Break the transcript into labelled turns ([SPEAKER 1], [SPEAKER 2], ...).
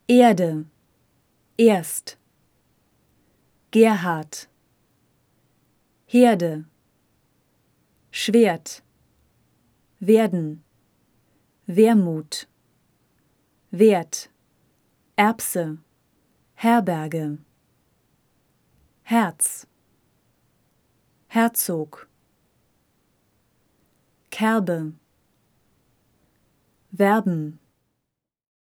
[SPEAKER 1] Erde, erst. Gerhard, Herde, Schwert, werden, Wermut, Wert, Erbse, Herberge, Herz, Herzog, Kerbe, Verben,